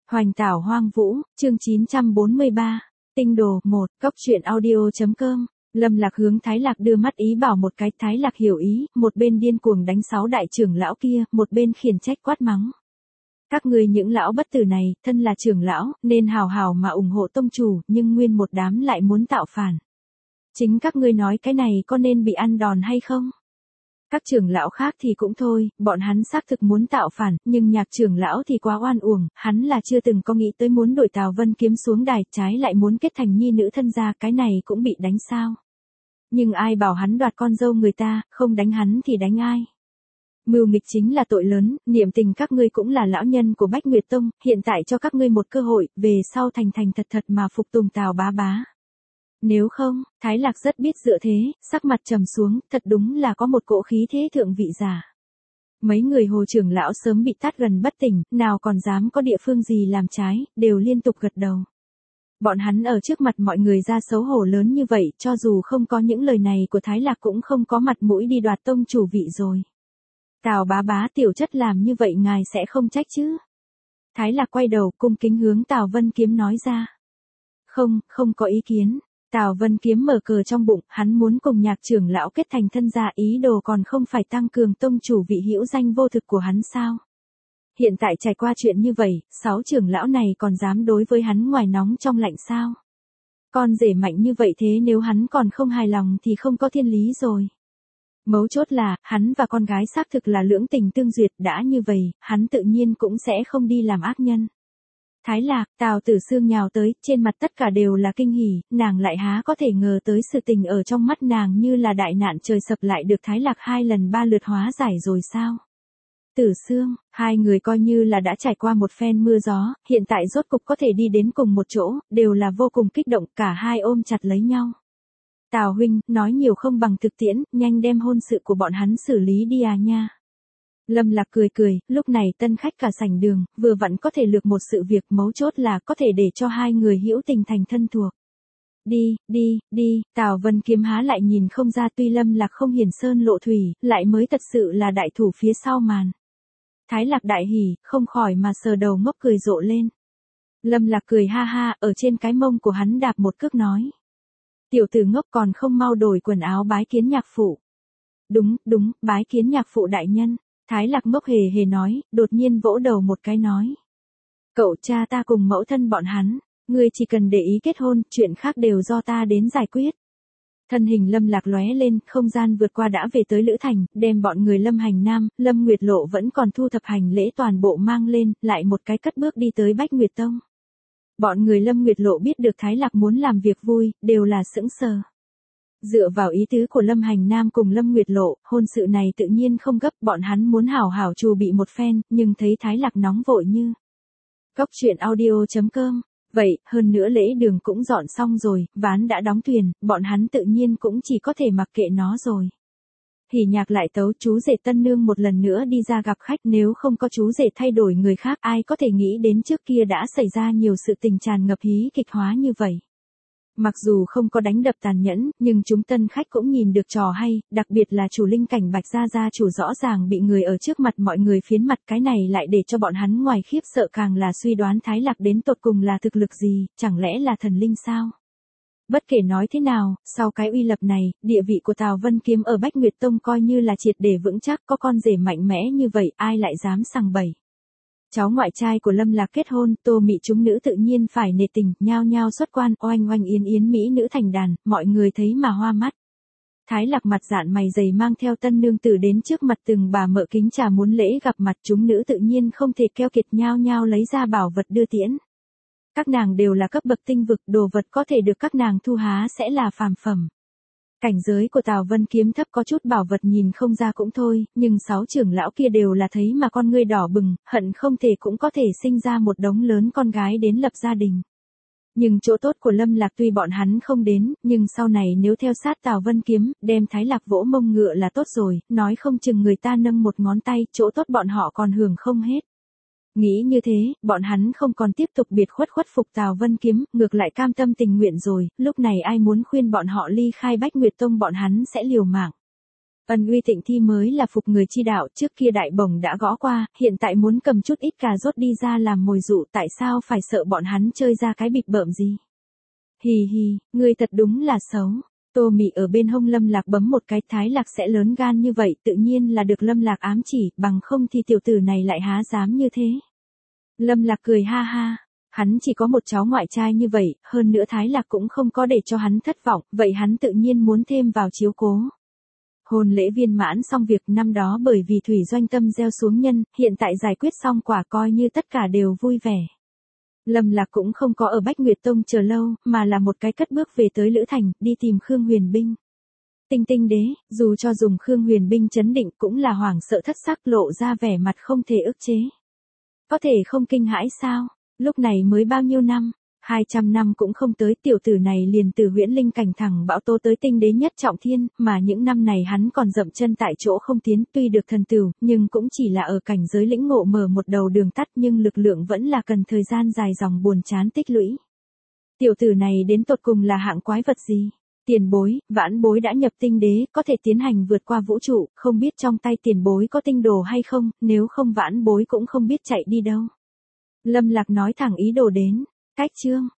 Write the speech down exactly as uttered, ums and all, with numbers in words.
Hoành tảo hoang vũ, chương chín trăm bốn mươi ba, tinh đồ, một, cốc truyện audio.com, Lâm Lạc hướng Thái Lạc đưa mắt ý bảo một cái, Thái Lạc hiểu ý, một bên điên cuồng đánh sáu đại trưởng lão kia, một bên khiển trách quát mắng. Các ngươi những lão bất tử này, thân là trưởng lão, nên hào hào mà ủng hộ tông chủ, nhưng nguyên một đám lại muốn tạo phản. Chính các ngươi nói cái này có nên bị ăn đòn hay không? Các trưởng lão khác thì cũng thôi, bọn hắn xác thực muốn tạo phản, nhưng Nhạc trưởng lão thì quá oan uổng, hắn là chưa từng có nghĩ tới muốn đổi Tào Vân Kiếm xuống đài, trái lại muốn kết thành nhi nữ thân gia, cái này cũng bị đánh sao? Nhưng ai bảo hắn đoạt con dâu người ta, không đánh hắn thì đánh ai? Mưu nghịch chính là tội lớn, niệm tình các ngươi cũng là lão nhân của Bách Nguyệt Tông, hiện tại cho các ngươi một cơ hội, về sau thành thành thật thật mà phục tùng Tào bá bá. Nếu không, Thái Lạc rất biết dựa thế, sắc mặt trầm xuống, thật đúng là có một cỗ khí thế thượng vị giả. Mấy người Hồ trưởng lão sớm bị tát gần bất tỉnh, nào còn dám có địa phương gì làm trái, đều liên tục gật đầu. Bọn hắn ở trước mặt mọi người ra xấu hổ lớn như vậy, cho dù không có những lời này của Thái Lạc cũng không có mặt mũi đi đoạt tông chủ vị rồi. Tào bá bá tiểu chất làm như vậy ngài sẽ không trách chứ? Thái Lạc quay đầu cung kính hướng Tào Vân Kiếm nói ra. Không, không có ý kiến. Tào Vân Kiếm mở cờ trong bụng, hắn muốn cùng Nhạc trưởng lão kết thành thân gia, ý đồ còn không phải tăng cường tông chủ vị hữu danh vô thực của hắn sao? Hiện tại trải qua chuyện như vậy, sáu trưởng lão này còn dám đối với hắn ngoài nóng trong lạnh sao? Con rể mạnh như vậy thế nếu hắn còn không hài lòng thì không có thiên lý rồi. Mấu chốt là, hắn và con gái xác thực là lưỡng tình tương duyệt, đã như vậy, hắn tự nhiên cũng sẽ không đi làm ác nhân. Thái Lạc, Tào Tử Sương nhào tới, trên mặt tất cả đều là kinh hỉ, nàng lại há có thể ngờ tới sự tình ở trong mắt nàng như là đại nạn trời sập lại được Thái Lạc hai lần ba lượt hóa giải rồi sao? Tử Sương, hai người coi như là đã trải qua một phen mưa gió, hiện tại rốt cục có thể đi đến cùng một chỗ, đều là vô cùng kích động, cả hai ôm chặt lấy nhau. Tào huynh, nói nhiều không bằng thực tiễn, nhanh đem hôn sự của bọn hắn xử lý đi à nha. Lâm Lạc cười cười, lúc này tân khách cả sảnh đường, vừa vặn có thể lược một sự việc, mấu chốt là có thể để cho hai người hữu tình thành thân thuộc. Đi, đi, đi, Tào Vân Kiếm há lại nhìn không ra, tuy Lâm Lạc không hiển sơn lộ thủy, lại mới thật sự là đại thủ phía sau màn. Thái Lạc đại hỉ, không khỏi mà sờ đầu ngốc cười rộ lên. Lâm Lạc cười ha ha, ở trên cái mông của hắn đạp một cước nói. Tiểu tử ngốc còn không mau đổi quần áo bái kiến nhạc phụ. Đúng, đúng, bái kiến nhạc phụ đại nhân. Thái Lạc ngốc hề hề nói, đột nhiên vỗ đầu một cái nói. Cậu cha ta cùng mẫu thân bọn hắn, ngươi chỉ cần để ý kết hôn, chuyện khác đều do ta đến giải quyết. Thân hình Lâm Lạc lóe lên, không gian vượt qua đã về tới Lữ Thành, đem bọn người Lâm Hành Nam, Lâm Nguyệt Lộ vẫn còn thu thập hành lễ toàn bộ mang lên, lại một cái cất bước đi tới Bách Nguyệt Tông. Bọn người Lâm Nguyệt Lộ biết được Thái Lạc muốn làm việc vui, đều là sững sờ. Dựa vào ý tứ của Lâm Hành Nam cùng Lâm Nguyệt Lộ, hôn sự này tự nhiên không gấp, bọn hắn muốn hảo hảo trù bị một phen, nhưng thấy Thái Lạc nóng vội như. Cốc truyện audio.com, vậy, hơn nữa lễ đường cũng dọn xong rồi, ván đã đóng thuyền, bọn hắn tự nhiên cũng chỉ có thể mặc kệ nó rồi. Hỉ Nhạc lại tấu chú rể tân nương một lần nữa đi ra gặp khách, nếu không có chú rể thay đổi người khác, ai có thể nghĩ đến trước kia đã xảy ra nhiều sự tình tràn ngập hí kịch hóa như vậy. Mặc dù không có đánh đập tàn nhẫn, nhưng chúng tân khách cũng nhìn được trò hay, đặc biệt là chủ linh cảnh Bạch Gia Gia chủ rõ ràng bị người ở trước mặt mọi người phiến mặt, cái này lại để cho bọn hắn ngoài khiếp sợ càng là suy đoán Thái Lạc đến tột cùng là thực lực gì, chẳng lẽ là thần linh sao? Bất kể nói thế nào, sau cái uy lập này, địa vị của Tào Vân Kiếm ở Bách Nguyệt Tông coi như là triệt để vững chắc, có con rể mạnh mẽ như vậy, ai lại dám sằng bậy. Cháu ngoại trai của Lâm Lạc kết hôn, Tô Mị chúng nữ tự nhiên phải nể tình, nhao nhao xuất quan, oanh oanh yến yến mỹ nữ thành đàn, mọi người thấy mà hoa mắt. Thái Lạc mặt dạn mày dày mang theo tân nương tử đến trước mặt từng bà mợ kính trà muốn lễ gặp mặt, chúng nữ tự nhiên không thể keo kiệt, nhao nhao lấy ra bảo vật đưa tiễn. Các nàng đều là cấp bậc tinh vực, đồ vật có thể được các nàng thu há sẽ là phàm phẩm. Cảnh giới của Tào Vân Kiếm thấp, có chút bảo vật nhìn không ra cũng thôi, nhưng sáu trưởng lão kia đều là thấy mà con ngươi đỏ bừng, hận không thể cũng có thể sinh ra một đống lớn con gái đến lập gia đình. Nhưng chỗ tốt của Lâm Lạc tuy bọn hắn không đến, nhưng sau này nếu theo sát Tào Vân Kiếm, đem Thái Lạc vỗ mông ngựa là tốt rồi, nói không chừng người ta nâng một ngón tay, chỗ tốt bọn họ còn hưởng không hết. Nghĩ như thế, bọn hắn không còn tiếp tục biệt khuất khuất phục Tào Vân Kiếm, ngược lại cam tâm tình nguyện rồi, lúc này ai muốn khuyên bọn họ ly khai Bách Nguyệt Tông bọn hắn sẽ liều mạng. Ân uy tịnh thi mới là phục người chi đạo, trước kia đại bổng đã gõ qua, hiện tại muốn cầm chút ít cà rốt đi ra làm mồi dụ, tại sao phải sợ bọn hắn chơi ra cái bịp bợm gì. Hì hì, ngươi thật đúng là xấu. Tô Mị ở bên hông Lâm Lạc bấm một cái, Thái Lạc sẽ lớn gan như vậy, tự nhiên là được Lâm Lạc ám chỉ, bằng không thì tiểu tử này lại há dám như thế. Lâm Lạc cười ha ha, hắn chỉ có một cháu ngoại trai như vậy, hơn nữa Thái Lạc cũng không có để cho hắn thất vọng, vậy hắn tự nhiên muốn thêm vào chiếu cố. Hôn lễ viên mãn xong việc, năm đó bởi vì Thủy Doanh Tâm gieo xuống nhân, hiện tại giải quyết xong quả coi như tất cả đều vui vẻ. Lâm Lạc cũng không có ở Bách Nguyệt Tông chờ lâu, mà là một cái cất bước về tới Lữ Thành, đi tìm Khương Huyền Binh. Tinh Tinh đế, dù cho dùng Khương Huyền Binh chấn định cũng là hoảng sợ thất sắc, lộ ra vẻ mặt không thể ức chế. Có thể không kinh hãi sao? Lúc này mới bao nhiêu năm? hai trăm năm cũng không tới, tiểu tử này liền từ huyễn linh cảnh thẳng bão tố tới tinh đế nhất trọng thiên, mà những năm này hắn còn dậm chân tại chỗ không tiến, tuy được thần tửu, nhưng cũng chỉ là ở cảnh giới lĩnh ngộ mở một đầu đường tắt, nhưng lực lượng vẫn là cần thời gian dài dòng buồn chán tích lũy. Tiểu tử này đến tột cùng là hạng quái vật gì? Tiền bối, vãn bối đã nhập tinh đế, có thể tiến hành vượt qua vũ trụ, không biết trong tay tiền bối có tinh đồ hay không, nếu không vãn bối cũng không biết chạy đi đâu. Lâm Lạc nói thẳng ý đồ đến. Cách chương